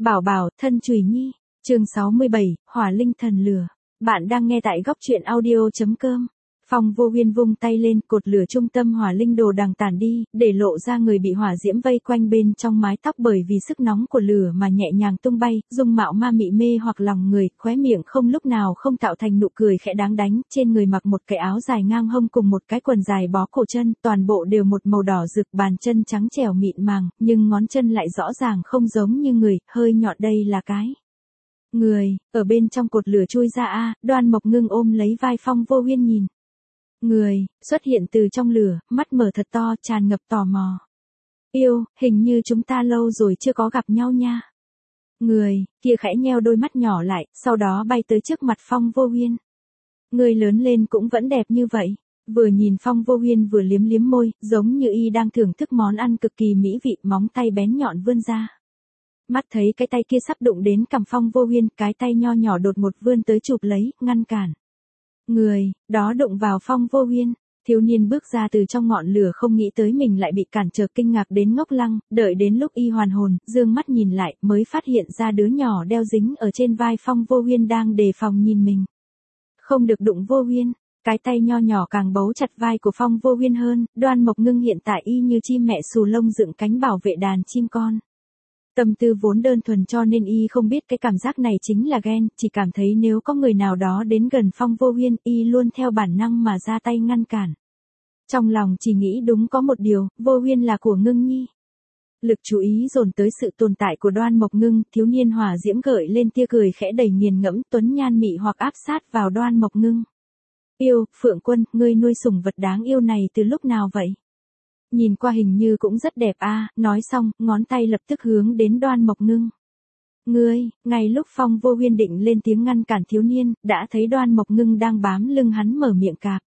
Bảo bảo, thân chùy nhi. Chương 67, Hỏa Linh Thần Lửa. Bạn đang nghe tại góc truyện audio.com. Phong Vô Huyên vung tay lên, cột lửa trung tâm hỏa linh đồ đằng tản đi, để lộ ra người bị hỏa diễm vây quanh bên trong mái tóc bởi vì sức nóng của lửa mà nhẹ nhàng tung bay, dung mạo ma mị mê hoặc lòng người, khóe miệng không lúc nào không tạo thành nụ cười khẽ đáng đánh, trên người mặc một cái áo dài ngang hông cùng một cái quần dài bó cổ chân, toàn bộ đều một màu đỏ rực, bàn chân trắng trẻo mịn màng, nhưng ngón chân lại rõ ràng không giống như người, hơi nhọn. Đây là cái người, ở bên trong cột lửa chui ra Đoan Mộc Ngưng ôm lấy vai Phong Vô Huyên nhìn. Người, xuất hiện từ trong lửa, mắt mở thật to, tràn ngập tò mò. Yêu, hình như chúng ta lâu rồi chưa có gặp nhau nha. Người, kia khẽ nheo đôi mắt nhỏ lại, sau đó bay tới trước mặt Phong Vô Huyên. Người lớn lên cũng vẫn đẹp như vậy. Vừa nhìn Phong Vô Huyên vừa liếm liếm môi, giống như y đang thưởng thức món ăn cực kỳ mỹ vị, móng tay bén nhọn vươn ra. Mắt thấy cái tay kia sắp đụng đến cằm Phong Vô Huyên, cái tay nho nhỏ đột ngột vươn tới chụp lấy, ngăn cản. Người, đó đụng vào Phong Vô Huyên. Thiếu niên bước ra từ trong ngọn lửa không nghĩ tới mình lại bị cản trở, kinh ngạc đến ngốc lăng, đợi đến lúc y hoàn hồn, dương mắt nhìn lại, mới phát hiện ra đứa nhỏ đeo dính ở trên vai Phong Vô Huyên đang đề phòng nhìn mình. Không được đụng Vô Huyên. Cái tay nho nhỏ càng bấu chặt vai của Phong Vô Huyên hơn, Đoan Mộc Ngưng hiện tại y như chim mẹ xù lông dựng cánh bảo vệ đàn chim con. Tâm tư vốn đơn thuần cho nên y không biết cái cảm giác này chính là ghen, chỉ cảm thấy nếu có người nào đó đến gần Phong Vô Huyên, y luôn theo bản năng mà ra tay ngăn cản. Trong lòng chỉ nghĩ đúng có một điều, Vô Huyên là của Ngưng nhi. Lực chú ý dồn tới sự tồn tại của Đoan Mộc Ngưng, thiếu niên hỏa diễm gợi lên tia cười khẽ đầy nghiền ngẫm, tuấn nhan mị hoặc áp sát vào Đoan Mộc Ngưng. Yêu, Phượng Quân, ngươi nuôi sủng vật đáng yêu này từ lúc nào vậy? Nhìn qua hình như cũng rất đẹp nói xong, ngón tay lập tức hướng đến Đoan Mộc Ngưng. Ngươi, ngay lúc Phong Vô Huyên định lên tiếng ngăn cản thiếu niên, đã thấy Đoan Mộc Ngưng đang bám lưng hắn mở miệng cạp.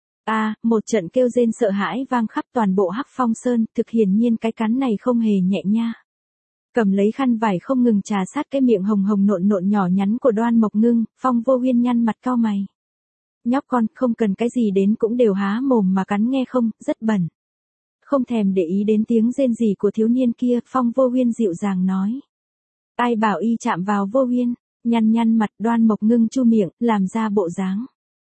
Một trận kêu rên sợ hãi vang khắp toàn bộ Hắc Phong Sơn, thực hiển nhiên cái cắn này không hề nhẹ nha. Cầm lấy khăn vải không ngừng trà sát cái miệng hồng hồng nộn nộn nhỏ nhắn của Đoan Mộc Ngưng, Phong Vô Huyên nhăn mặt cau mày. Nhóc con, không cần cái gì đến cũng đều há mồm mà cắn nghe không, rất bẩn. Không thèm để ý đến tiếng rên rỉ của thiếu niên kia, Phong Vô Huyên dịu dàng nói. Ai bảo y chạm vào Vô Huyên, nhăn mặt. Đoan Mộc Ngưng chu miệng, làm ra bộ dáng.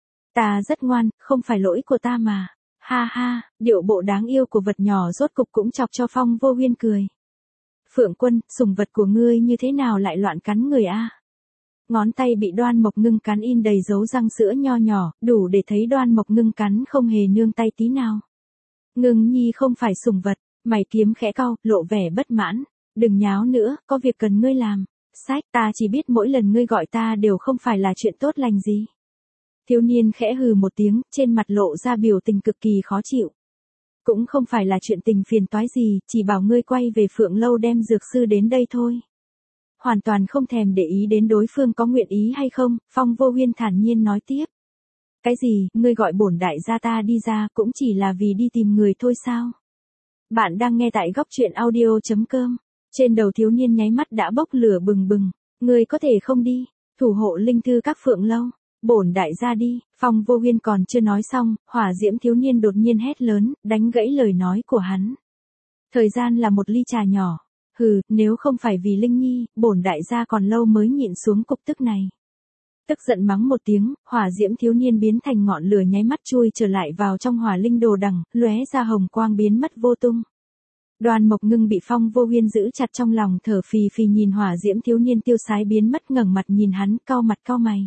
Ta rất ngoan, không phải lỗi của ta mà. Ha ha, điệu bộ đáng yêu của vật nhỏ rốt cục cũng chọc cho Phong Vô Huyên cười. Phượng Quân, sủng vật của ngươi như thế nào lại loạn cắn người Ngón tay bị Đoan Mộc Ngưng cắn in đầy dấu răng sữa nho nhỏ, đủ để thấy Đoan Mộc Ngưng cắn không hề nương tay tí nào. Ngưng nhi không phải sủng vật, mày kiếm khẽ cau, lộ vẻ bất mãn. Đừng nháo nữa, có việc cần ngươi làm. Sách, ta chỉ biết mỗi lần ngươi gọi ta đều không phải là chuyện tốt lành gì. Thiếu niên khẽ hừ một tiếng, trên mặt lộ ra biểu tình cực kỳ khó chịu. Cũng không phải là chuyện tình phiền toái gì, chỉ bảo ngươi quay về Phượng Lâu đem dược sư đến đây thôi. Hoàn toàn không thèm để ý đến đối phương có nguyện ý hay không, Phong Vô Huyên thản nhiên nói tiếp. Cái gì, ngươi gọi bổn đại gia ta đi ra cũng chỉ là vì đi tìm người thôi sao? Bạn đang nghe tại góc truyện audio.com. Trên đầu thiếu niên nháy mắt đã bốc lửa bừng bừng. Ngươi có thể không đi, thủ hộ linh thư các Phượng Lâu. Bổn đại gia đi. Phong Vô Huyên còn chưa nói xong, hỏa diễm thiếu niên đột nhiên hét lớn, đánh gãy lời nói của hắn. Thời gian là một ly trà nhỏ. Hừ, nếu không phải vì Linh Nhi, bổn đại gia còn lâu mới nhịn xuống cục tức này. Tức giận mắng một tiếng, hỏa diễm thiếu niên biến thành ngọn lửa nháy mắt chui trở lại vào trong hỏa linh đồ đằng, lóe ra hồng quang biến mất vô tung. Đoan Mộc Ngưng bị Phong Vô Huyên giữ chặt trong lòng, thở phì phì nhìn hỏa diễm thiếu niên tiêu sái biến mất, ngẩng mặt nhìn hắn, cau mặt cau mày.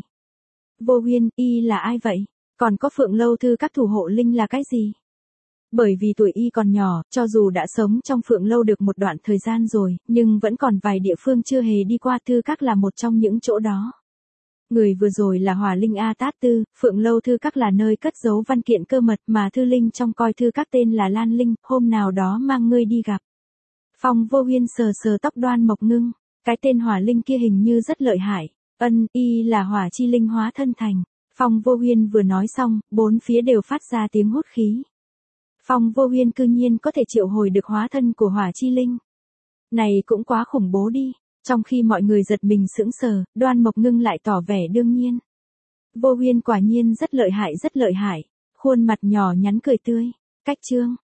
Vô Huyên, y là ai vậy? Còn có Phượng Lâu thư các thủ hộ linh là cái gì? Bởi vì tuổi y còn nhỏ, cho dù đã sống trong Phượng Lâu được một đoạn thời gian rồi, nhưng vẫn còn vài địa phương chưa hề đi qua, thư các là một trong những chỗ đó. Người vừa rồi là Hỏa Linh A Tát Tư, Phượng Lâu thư các là nơi cất giấu văn kiện cơ mật mà thư linh trong coi thư các tên là Lan Linh, hôm nào đó mang ngươi đi gặp. Phong Vô Huyên sờ sờ tóc Đoan Mộc Ngưng, cái tên Hỏa Linh kia hình như rất lợi hại. Y là hỏa chi linh hóa thân thành. Phong Vô Huyên vừa nói xong, bốn phía đều phát ra tiếng hút khí. Phong Vô Huyên cư nhiên có thể triệu hồi được hóa thân của hỏa chi linh. Này cũng quá khủng bố đi. Trong khi mọi người giật mình sững sờ, Đoan Mộc Ngưng lại tỏ vẻ đương nhiên. Vô Huyên quả nhiên rất lợi hại, khuôn mặt nhỏ nhắn cười tươi. Cách chương.